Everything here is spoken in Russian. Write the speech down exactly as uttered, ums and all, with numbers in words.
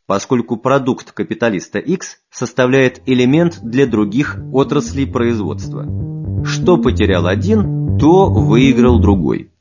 поскольку продукт капиталиста X составляет элемент для других отраслей производства. Что потерял один, то выиграл другой.